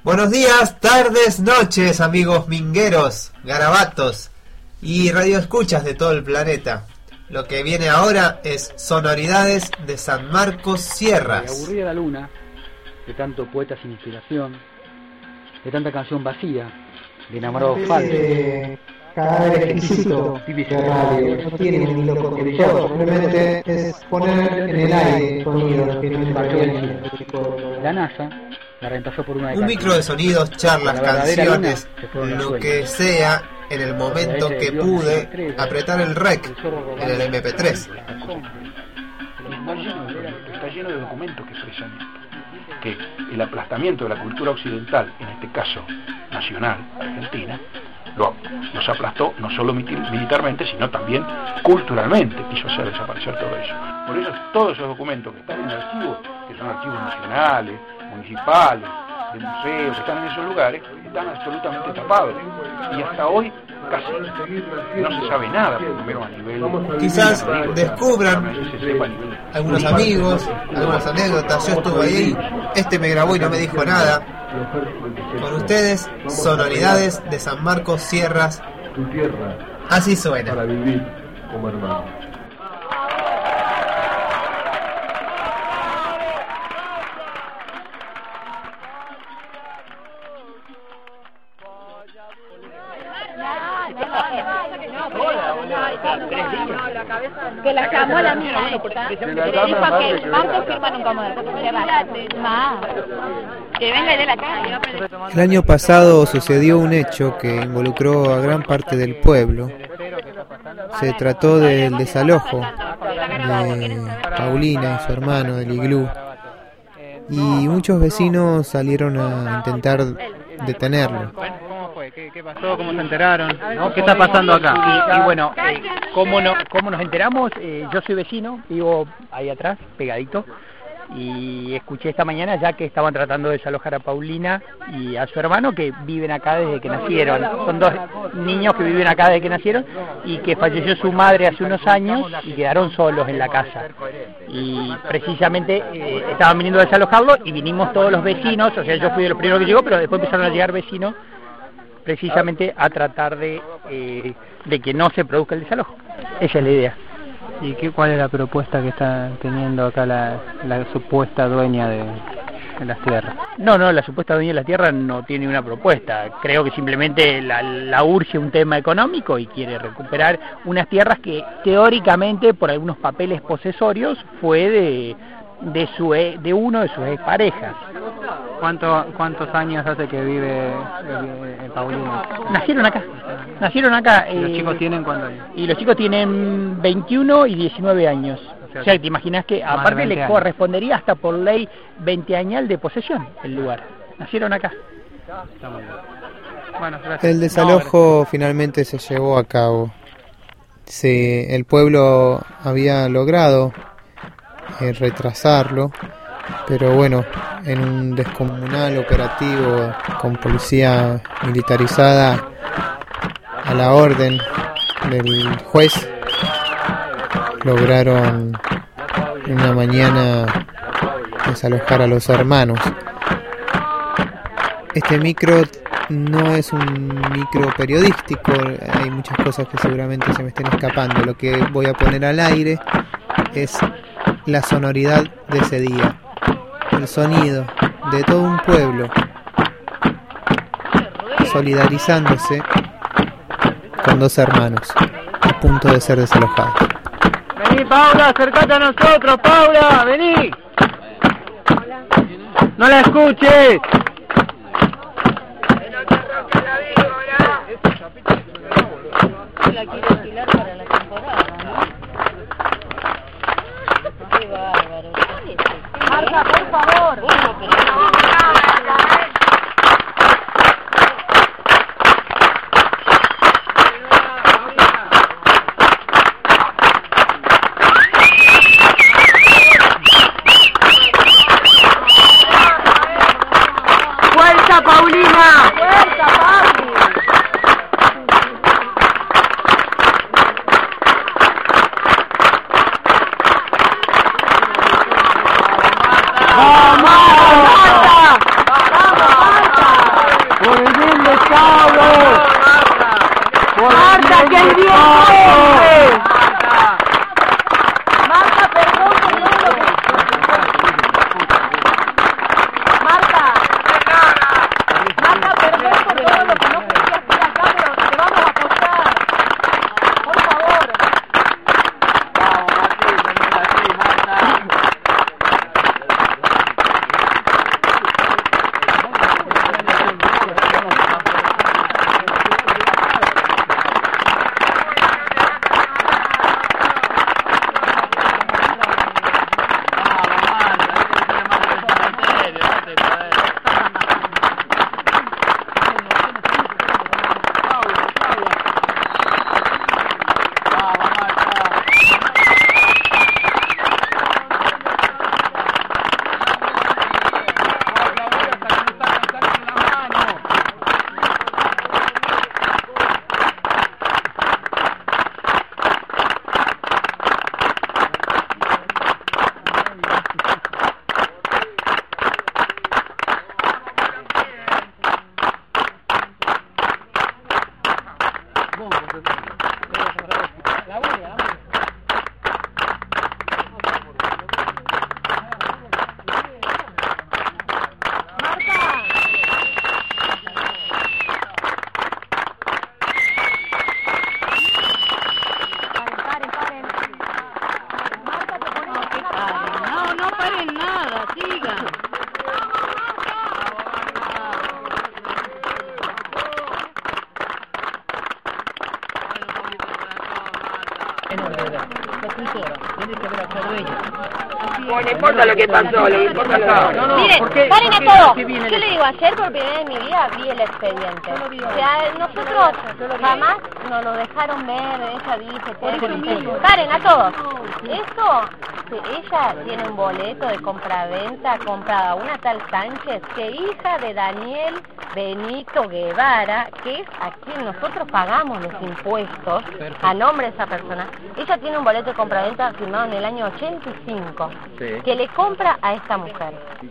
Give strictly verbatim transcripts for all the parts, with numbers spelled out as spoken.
Buenos días, tardes, noches, amigos mingueros, garabatos y radioescuchas de todo el planeta. Lo que viene ahora es Sonoridades de San Marcos Sierras. Me aburría la luna, de tanto poeta sin inspiración, de tanta canción vacía, de enamorados falsos. Eh, cadáver exquisito de radio, no tiene un hilo conductor, simplemente es poner en el aire sonidos que no intervienen. La NASA la reemplazó por una de Un micro de sonidos, charlas, canciones, lo que sea, en el momento que pude apretar el rec en el eme pe tres. Está lleno de documentos que expresan esto, que el aplastamiento de la cultura occidental, en este caso nacional, argentina, lo, nos aplastó no solo militarmente, sino también culturalmente, quiso hacer desaparecer todo eso. Por eso todos esos documentos que están en el archivo, que son archivos nacionales, municipales, de museos, que están en esos lugares, están absolutamente tapados. Y hasta hoy casi no se sabe nada, por lo menos a nivel... Quizás descubran algunos amigos, algunas anécdotas. Yo estuve ahí, este me grabó y no me dijo nada. Con ustedes, Sonoridades de San Marcos Sierras. Así suena. Para vivir como hermano. Que la camó la mía, ¿eh? Le dijo que Marcos firma nunca más. Que venga y dé la cara. El año pasado sucedió un hecho que involucró a gran parte del pueblo. Se trató del desalojo de Paulina y su hermano del iglú. Y muchos vecinos salieron a intentar detenerlo. ¿Qué, ¿Qué pasó? ¿Cómo se enteraron? ¿No? ¿Qué está pasando acá? Y, y bueno, eh, ¿cómo, no, ¿cómo nos enteramos? Eh, yo soy vecino, vivo ahí atrás, pegadito, y escuché esta mañana ya que estaban tratando de desalojar a Paulina y a su hermano, que viven acá desde que nacieron. Son dos niños que viven acá desde que nacieron y que falleció su madre hace unos años y quedaron solos en la casa. Y precisamente eh, estaban viniendo a desalojarlo y vinimos todos los vecinos, o sea, yo fui de los primeros que llegó, pero después empezaron a llegar vecinos precisamente a tratar de eh, de que no se produzca el desalojo. Esa es la idea. ¿Y qué, cuál es la propuesta que está teniendo acá la, la supuesta dueña de, de las tierras? No, no, la supuesta dueña de las tierras no tiene una propuesta. Creo que simplemente la, la urge un tema económico y quiere recuperar unas tierras que teóricamente, por algunos papeles posesorios, fue de de su de uno de sus exparejas. ¿Cuánto, ¿Cuántos años hace que vive eh, Paulina? Nacieron acá, nacieron acá. ¿Y los eh, chicos tienen cuántos años? Y los chicos tienen veintiuno y diecinueve años. O sea, o sea te imaginas que aparte le años. correspondería hasta por ley veinte añal de posesión el lugar. Nacieron acá. Está muy bien. Bueno, gracias. El desalojo no, finalmente se llevó a cabo. Sí, el pueblo había logrado eh, retrasarlo, pero bueno, en un descomunal operativo con policía militarizada a la orden del juez, lograron en una mañana desalojar a los hermanos. Este micro no es un micro periodístico, hay muchas cosas que seguramente se me estén escapando. Lo que voy a poner al aire es la sonoridad de ese día, el sonido de todo un pueblo solidarizándose con dos hermanos a punto de ser desalojados. Vení, Paula, acércate a nosotros, Paula, vení. No la escuches. La quiero alquilar para la temporada, ¿no? Qué bárbaro. Marta, por favor. Bueno, pero no. ¡Fuerza, Paulina! ¡Fuerza, Pauli! Marta, perdón por todo lo que... Marta. Marta, perdón por todo lo que no quería hacer acá, pero te vamos a apoyar. Por favor. Vamos, Martín, venga así, Marta. No, no importa lo que pasó, lo que importa lo que pasó. No, no, Miren, ¿por qué? paren ¿Por a qué? todo. ¿Qué viene? Yo le digo, ayer por primera vez en mi vida vi el expediente. O sea, nosotros jamás nos lo dejaron ver, ella dice, te- paren a todos. Esto, que ella tiene un boleto de compraventa comprada a una tal Sánchez, que hija de Daniel Benito Guevara, que es a quien nosotros pagamos los impuestos a nombre de esa persona. Ella tiene un boleto de compraventa firmado en el año ochenta y cinco, Sí. que le compra a esta mujer.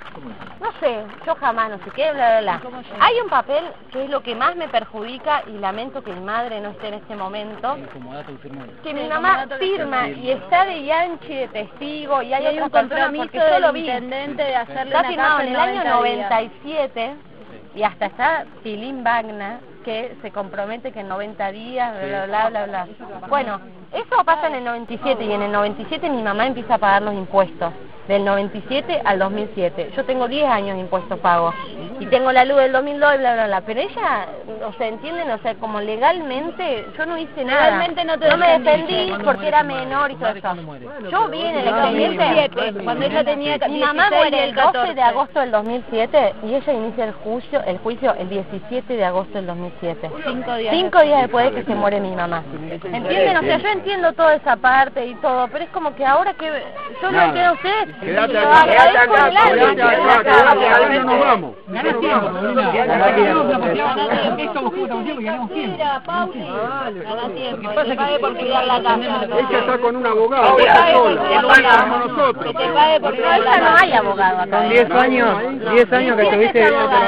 No sé, yo jamás, no sé qué, bla, bla, bla. Hay un papel que es lo que más me perjudica y lamento que mi madre no esté en este momento, que mi mamá firma y está de Yanchi de testigo y hay, Y hay otra un persona, compromiso porque yo lo del vi. intendente de hacerle Está una firmado casa en en el año noventa noventa y siete y hasta está Tilín Bagna, que se compromete que en noventa días, bla, bla, bla, bla, bla. Bueno, eso pasa en el noventa y siete y en el noventa y siete mi mamá empieza a pagar los impuestos. Del noventa y siete al dos mil siete. Yo tengo diez años de impuestos pagos. Y tengo la luz del dos mil dos y bla, bla, bla. Pero ella, o sea, ¿entienden? O sea, como legalmente, yo no hice nada. Legalmente no te No me defendiste. defendí porque era menor y todo eso. Yo vi en el En el dos mil siete, expediente, cuando ella tenía mi mamá dieciséis muere y el el doce de catorce. agosto del dos mil siete y ella inicia el juicio, el juicio el diecisiete de agosto del dos mil siete. Cinco días Cinco días después de que se muere mi mamá. ¿Entienden? O sea, yo entiendo toda esa parte y todo, pero es como que ahora que yo no Nada. entiendo a ustedes. Quédate Lo acá, agradezco quédate acá, del alma. quédate acá, quédate acá, no nos vamos. Gané tiempo, Paulina. Ganá tiempo. Esto buscamos tiempo y ganamos tiempo. Mira, Pauli, gana tiempo, que te pague por cuidar la casa. Ella está con un abogado, Que te ella pague por sola. cuidar la casa. Estamos nosotros. Que te pague por cuidar la No, no casa. hay abogado acá. Son diez años, diez años que estuviste,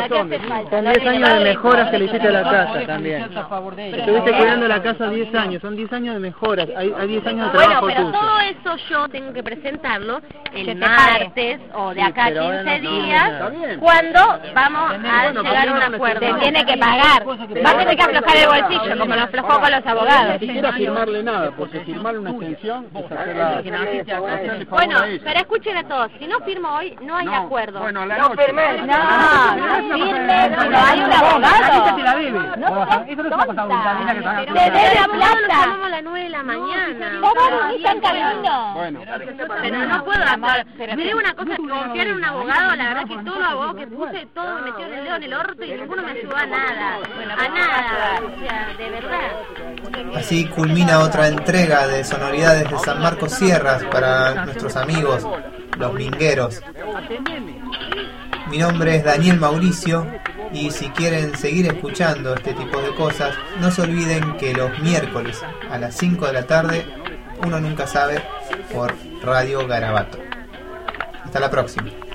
son diez años de mejoras que le hiciste a la casa también. Estuviste cuidando la casa diez años, son diez años de mejoras, hay, hay diez años de Bueno, trabajo pero tuyo. todo eso yo tengo que presentarlo el te martes o de Sí, acá a pero ahora quince no- días, Está bien. cuando vamos a Bueno, llegar a un pero acuerdo. Te tiene que pagar. Va a tener que aflojar el bolsillo, como lo aflojó con los abogados. Ni siquiera firmarle nada, porque firmarle una extensión es hacerla, hacerle favor Bueno, a ella. pero escuchen a todos, si no firmo hoy, no hay No, acuerdo. bueno, a la No noche. firmé. No, no firme, pero hay un La abogado. lista te la debe. No Eso seas no es una cosa voluntaria que te hagas. tonta. Te debe la Nosotros lo plata. llamamos a las nueve de la mañana. ¿Vos no están camino? Bueno, Pero no puedo actuar. Me digo una cosa, confiar en un abogado, la verdad que todos los abogados que puse, todos me metieron el dedo en el orto y ninguno me ayudó a nada. A nada. O sea, de verdad. Así culmina otra entrega de Sonoridades de San Marcos Sierras para nuestros amigos, los mingueros. Mi nombre es Daniel Mauricio y si quieren seguir escuchando este tipo de cosas, no se olviden que los miércoles a las cinco de la tarde, uno nunca sabe, por Radio Garabato. Hasta la próxima.